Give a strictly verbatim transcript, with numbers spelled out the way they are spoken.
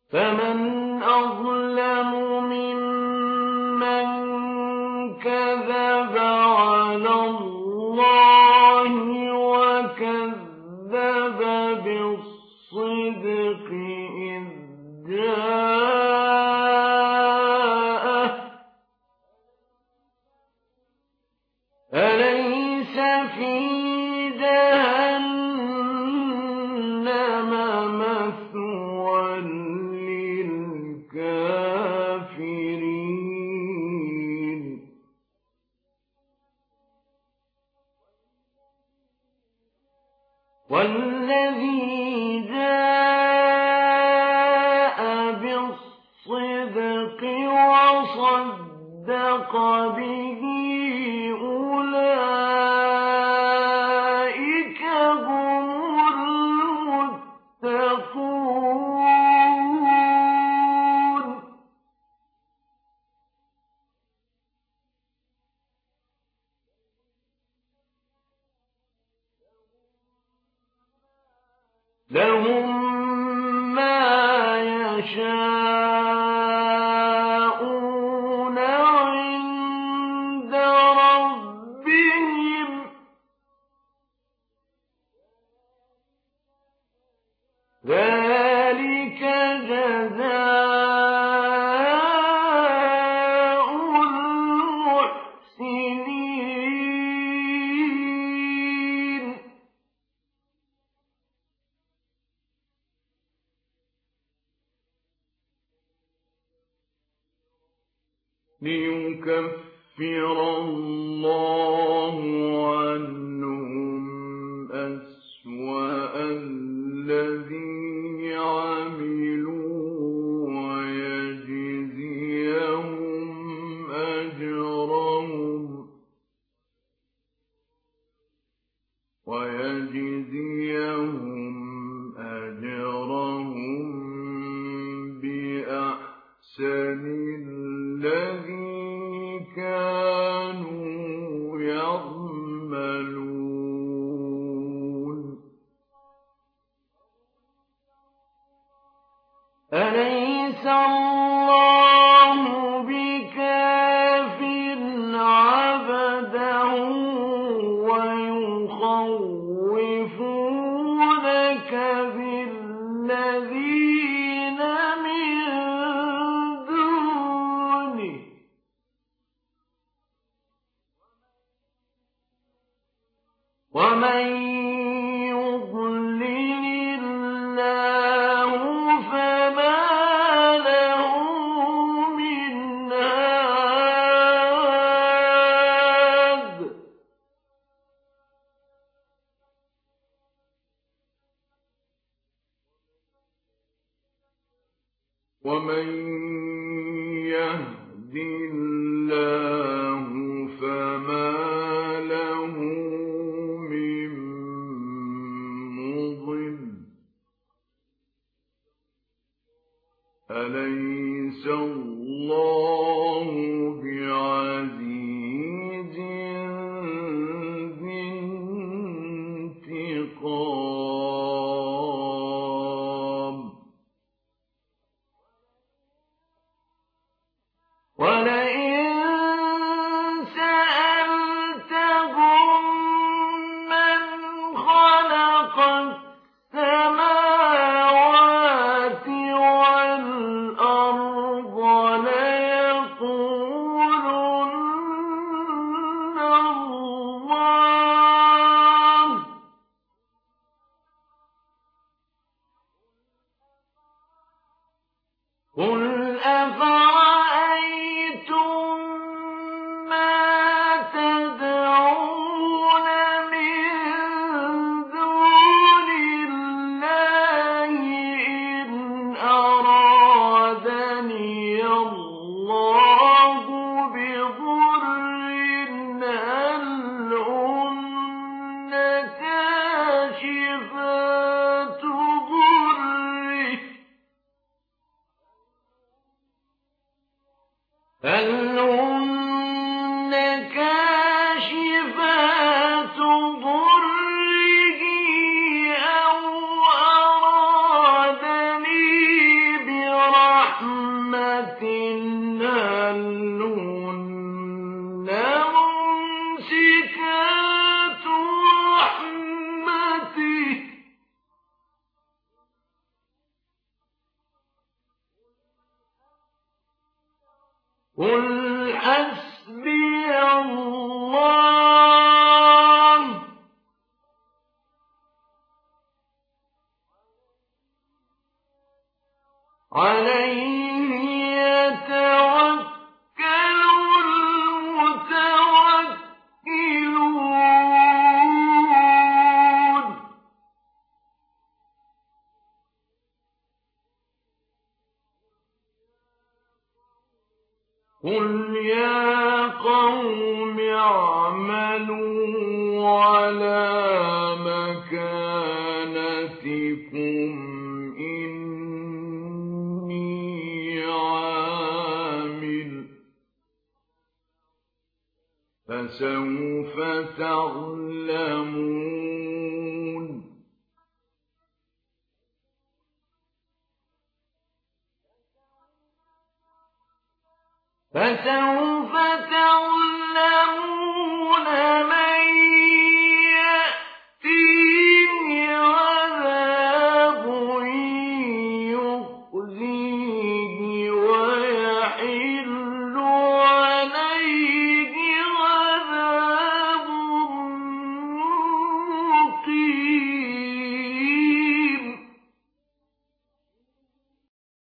فمن أظلم ممن كذب على الله وكذب بالصدق إذ جاءه أليس في جهنم مثوى للكافرين والذي جاء بالصدق وصدق به أولئك هم المتقون لهم ما يشاءون عند ربهم ذلك جزاء المحسنين ليكفر الله عنهم أسوأ الذي عملوا ويجزيهم أجرهم ويجزيهم أجرهم بأحسن الذي كانوا يعملون أليس الله بكاف عبده ويخوفونك بالذين من دونه ومن يضلل الله فما له من هاد ومن يهد الله فما له من مضل أليس الله بعزيز ذي انتقام ولئن سألتهم من خلق السماوات والأرض ليقولن الله قل أفرأيتم ما تدعون من دون الله إن أرادني الله بضر هل هن كاشفات ضره هل هن كاشفات ضره أو أرادني قل حسبي الله عليه يتوكل المتوكلون قل يا قوم اعملوا على مكانتكم إني عامل فسوف تعلمون فسوف تعلمون من يأتيه عذاب يخزيه ويحل